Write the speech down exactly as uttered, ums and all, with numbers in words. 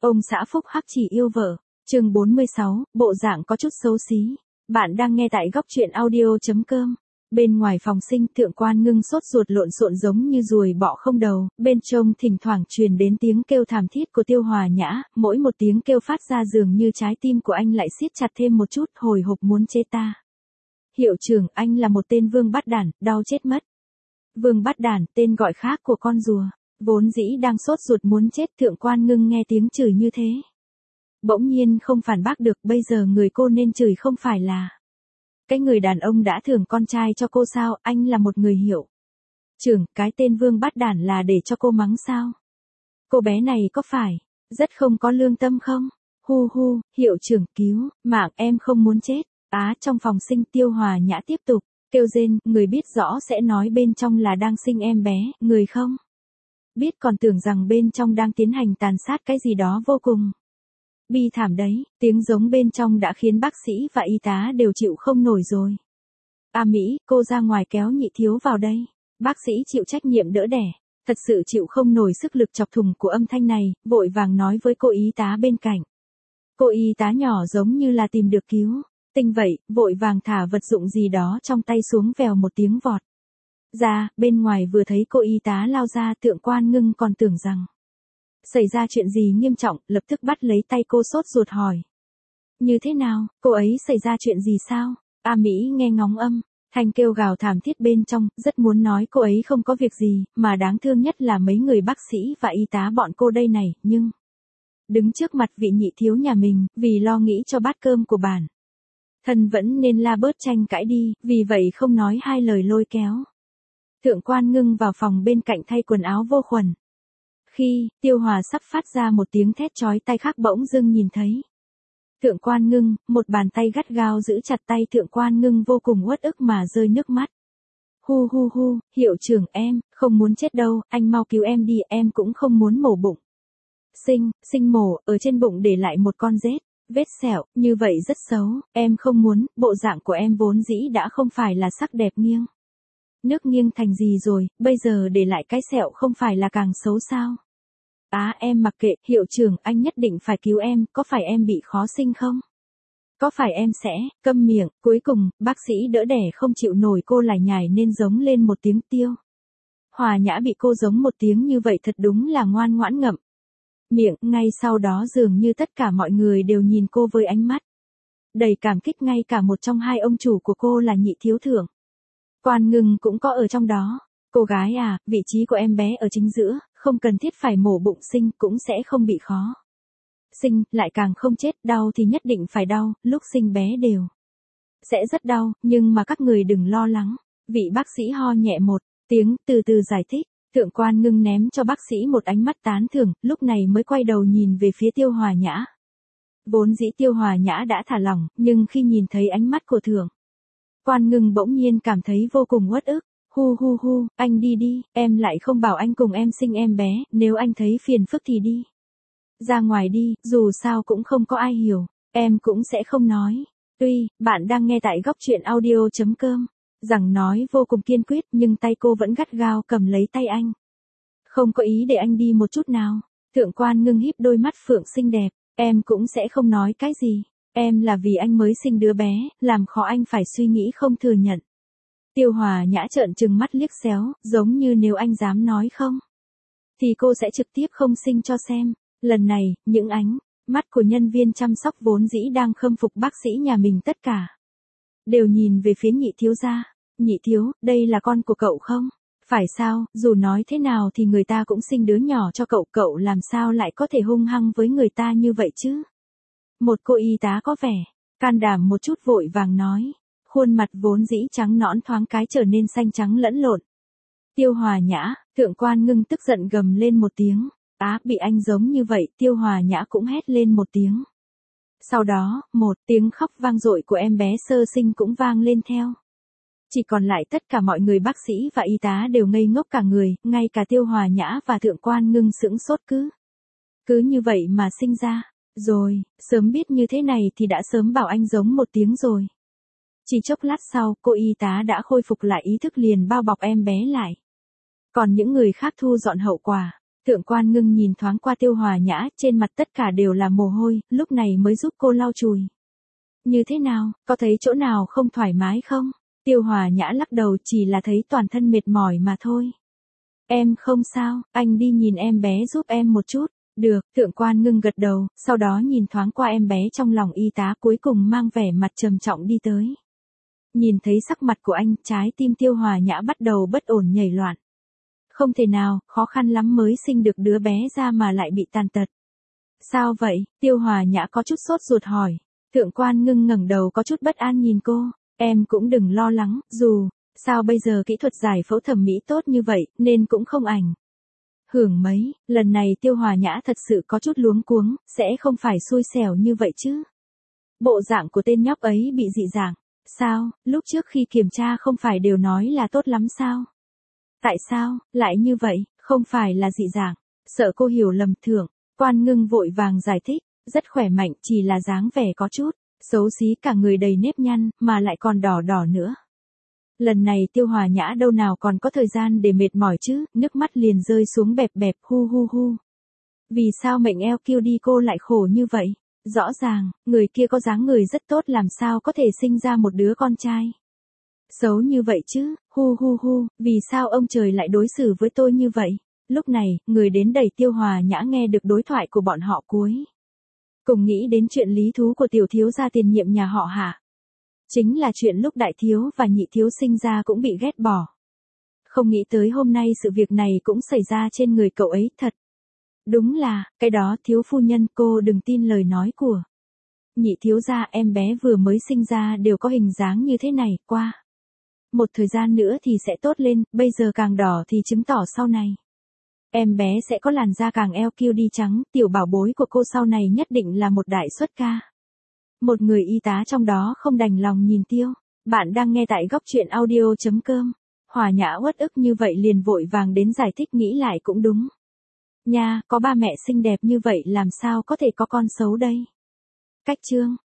Ông xã phúc hắc chỉ yêu vợ. Chương bốn mươi sáu, bộ dạng có chút xấu xí. Bạn đang nghe tại góc truyện audio chấm com. Bên ngoài phòng sinh, Thượng Quan Ngưng sốt ruột lộn xộn giống như ruồi bọ không đầu, bên trong thỉnh thoảng truyền đến tiếng kêu thảm thiết của Tiêu Hòa Nhã, mỗi một tiếng kêu phát ra dường như trái tim của anh lại siết chặt thêm một chút, hồi hộp muốn chế ta. Hiệu trưởng, anh là một tên vương bát đản, đau chết mất. Vương bát đản, tên gọi khác của con rùa. Vốn dĩ đang sốt ruột muốn chết, Thượng Quan Ngưng nghe tiếng chửi như thế, bỗng nhiên không phản bác được, bây giờ người cô nên chửi không phải là cái người đàn ông đã thưởng con trai cho cô sao, anh là một người hiệu trưởng, cái tên vương bát đản là để cho cô mắng sao? Cô bé này có phải rất không có lương tâm không? Hu hu, hiệu trưởng cứu, mạng em không muốn chết. Á, trong phòng sinh, Tiêu Hòa Nhã tiếp tục kêu rên, người biết rõ sẽ nói bên trong là đang sinh em bé, người không biết còn tưởng rằng bên trong đang tiến hành tàn sát cái gì đó vô cùng bi thảm đấy. Tiếng giống bên trong đã khiến bác sĩ và y tá đều chịu không nổi rồi. A Mỹ, cô ra ngoài kéo Nhị Thiếu vào đây. Bác sĩ chịu trách nhiệm đỡ đẻ, thật sự chịu không nổi sức lực chọc thùng của âm thanh này, vội vàng nói với cô y tá bên cạnh. Cô y tá nhỏ giống như là tìm được cứu tinh vậy, vội vàng thả vật dụng gì đó trong tay xuống, vèo một tiếng vọt ra, bên ngoài vừa thấy cô y tá lao ra, Thượng Quan Ngưng còn tưởng rằng xảy ra chuyện gì nghiêm trọng, lập tức bắt lấy tay cô sốt ruột hỏi. Như thế nào, cô ấy xảy ra chuyện gì sao? A Mỹ nghe ngóng âm thanh kêu gào thảm thiết bên trong, rất muốn nói cô ấy không có việc gì, mà đáng thương nhất là mấy người bác sĩ và y tá bọn cô đây này, nhưng đứng trước mặt vị Nhị Thiếu nhà mình, vì lo nghĩ cho bát cơm của bản thân vẫn nên la bớt tranh cãi đi, vì vậy không nói hai lời lôi kéo Thượng Quan Ngưng vào phòng bên cạnh thay quần áo vô khuẩn. Khi Tiêu Hòa sắp phát ra một tiếng thét chói tai khác, bỗng dưng nhìn thấy Thượng Quan Ngưng, một bàn tay gắt gao giữ chặt tay Thượng Quan Ngưng, vô cùng uất ức mà rơi nước mắt. Hu hu hu, hiệu trưởng, em không muốn chết đâu, anh mau cứu em đi, em cũng không muốn mổ bụng sinh, sinh mổ, ở trên bụng để lại một con rết, vết sẹo, như vậy rất xấu, em không muốn, bộ dạng của em vốn dĩ đã không phải là sắc đẹp nghiêng nước nghiêng thành gì rồi, bây giờ để lại cái sẹo không phải là càng xấu sao? Á, à, em mặc kệ, hiệu trưởng, anh nhất định phải cứu em, có phải em bị khó sinh không? Có phải em sẽ, câm miệng, cuối cùng, bác sĩ đỡ đẻ không chịu nổi cô lải nhải nên giống lên một tiếng. Tiêu Hòa Nhã bị cô giống một tiếng như vậy thật đúng là ngoan ngoãn ngậm miệng, ngay sau đó dường như tất cả mọi người đều nhìn cô với ánh mắt đầy cảm kích, ngay cả một trong hai ông chủ của cô là Nhị Thiếu Thượng Quan Ngưng cũng có ở trong đó. Cô gái à, vị trí của em bé ở chính giữa, không cần thiết phải mổ bụng sinh, cũng sẽ không bị khó sinh, lại càng không chết, đau thì nhất định phải đau, lúc sinh bé đều sẽ rất đau, nhưng mà các người đừng lo lắng. Vị bác sĩ ho nhẹ một tiếng, từ từ giải thích. Thượng Quan Ngưng ném cho bác sĩ một ánh mắt tán thưởng, lúc này mới quay đầu nhìn về phía Tiêu Hòa Nhã. Vốn dĩ Tiêu Hòa Nhã đã thả lỏng, nhưng khi nhìn thấy ánh mắt của Thượng Quan Ngưng bỗng nhiên cảm thấy vô cùng uất ức. Hu hu hu, anh đi đi, em lại không bảo anh cùng em sinh em bé, nếu anh thấy phiền phức thì đi ra ngoài đi, dù sao cũng không có ai hiểu, em cũng sẽ không nói. Tuy, bạn đang nghe tại góc truyện audio chấm com, rằng nói vô cùng kiên quyết, nhưng tay cô vẫn gắt gao cầm lấy tay anh. Không có ý để anh đi một chút nào. Thượng Quan Ngưng híp đôi mắt phượng xinh đẹp, em cũng sẽ không nói cái gì. Em là vì anh mới sinh đứa bé, làm khó anh phải suy nghĩ không thừa nhận. Tiêu Hòa Nhã trợn trừng mắt liếc xéo, giống như nếu anh dám nói không, thì cô sẽ trực tiếp không sinh cho xem. Lần này, những ánh mắt của nhân viên chăm sóc vốn dĩ đang khâm phục bác sĩ nhà mình tất cả đều nhìn về phía Nhị Thiếu gia. Nhị Thiếu, đây là con của cậu không? Phải sao, dù nói thế nào thì người ta cũng sinh đứa nhỏ cho cậu, cậu làm sao lại có thể hung hăng với người ta như vậy chứ? Một cô y tá có vẻ can đảm một chút vội vàng nói, khuôn mặt vốn dĩ trắng nõn thoáng cái trở nên xanh trắng lẫn lộn. Tiêu Hòa Nhã, Thượng Quan Ngưng tức giận gầm lên một tiếng. Á, bị anh giống như vậy, Tiêu Hòa Nhã cũng hét lên một tiếng. Sau đó, một tiếng khóc vang dội của em bé sơ sinh cũng vang lên theo. Chỉ còn lại tất cả mọi người bác sĩ và y tá đều ngây ngốc cả người, ngay cả Tiêu Hòa Nhã và Thượng Quan Ngưng sững sốt cứ. Cứ như vậy mà sinh ra. Rồi, sớm biết như thế này thì đã sớm bảo anh giống một tiếng rồi. Chỉ chốc lát sau, cô y tá đã khôi phục lại ý thức, liền bao bọc em bé lại. Còn những người khác thu dọn hậu quả. Thượng quan ngưng nhìn thoáng qua Tiêu Hòa Nhã, trên mặt tất cả đều là mồ hôi, lúc này mới giúp cô lau chùi. Như thế nào, có thấy chỗ nào không thoải mái không? Tiêu Hòa Nhã lắc đầu, chỉ là thấy toàn thân mệt mỏi mà thôi. Em không sao, anh đi nhìn em bé giúp em một chút. Được, Thượng quan ngưng gật đầu, sau đó nhìn thoáng qua em bé trong lòng y tá, cuối cùng mang vẻ mặt trầm trọng đi tới. Nhìn thấy sắc mặt của anh, trái tim Tiêu Hòa Nhã bắt đầu bất ổn nhảy loạn. Không thể nào, khó khăn lắm mới sinh được đứa bé ra mà lại bị tàn tật. Sao vậy? Tiêu Hòa Nhã có chút sốt ruột hỏi. Thượng quan ngưng ngẩng đầu có chút bất an nhìn cô. Em cũng đừng lo lắng, dù sao bây giờ kỹ thuật giải phẫu thẩm mỹ tốt như vậy, nên cũng không ảnh hưởng mấy. Lần này Tiêu Hòa Nhã thật sự có chút luống cuống, sẽ không phải xui xẻo như vậy chứ. Bộ dạng của tên nhóc ấy bị dị dạng. Sao, lúc trước khi kiểm tra không phải đều nói là tốt lắm sao? Tại sao, lại như vậy, không phải là dị dạng. Sợ cô hiểu lầm. Thượng quan ngưng vội vàng giải thích, rất khỏe mạnh, chỉ là dáng vẻ có chút xấu xí, cả người đầy nếp nhăn, mà lại còn đỏ đỏ nữa. Lần này Tiêu Hòa Nhã đâu nào còn có thời gian để mệt mỏi chứ, nước mắt liền rơi xuống bẹp bẹp, hu hu hu. Vì sao mệnh eo kiêu đi cô lại khổ như vậy? Rõ ràng, người kia có dáng người rất tốt, làm sao có thể sinh ra một đứa con trai xấu như vậy chứ, hu hu hu, vì sao ông trời lại đối xử với tôi như vậy? Lúc này, người đến đẩy Tiêu Hòa Nhã nghe được đối thoại của bọn họ cuối cùng nghĩ đến chuyện lý thú của tiểu thiếu gia tiền nhiệm nhà họ Hạ. Chính là chuyện lúc đại thiếu và nhị thiếu sinh ra cũng bị ghét bỏ. Không nghĩ tới hôm nay sự việc này cũng xảy ra trên người cậu ấy thật. Đúng là, cái đó thiếu phu nhân, cô đừng tin lời nói của nhị thiếu gia, em bé vừa mới sinh ra đều có hình dáng như thế này, qua một thời gian nữa thì sẽ tốt lên, bây giờ càng đỏ thì chứng tỏ sau này em bé sẽ có làn da càng eo kiêu đi trắng, tiểu bảo bối của cô sau này nhất định là một đại xuất ca. Một người y tá trong đó không đành lòng nhìn Tiêu. Bạn đang nghe tại góc truyện audio chấm com. Hòa Nhã uất ức như vậy liền vội vàng đến giải thích, nghĩ lại cũng đúng. Nha, có ba mẹ xinh đẹp như vậy làm sao có thể có con xấu đây? Cách chương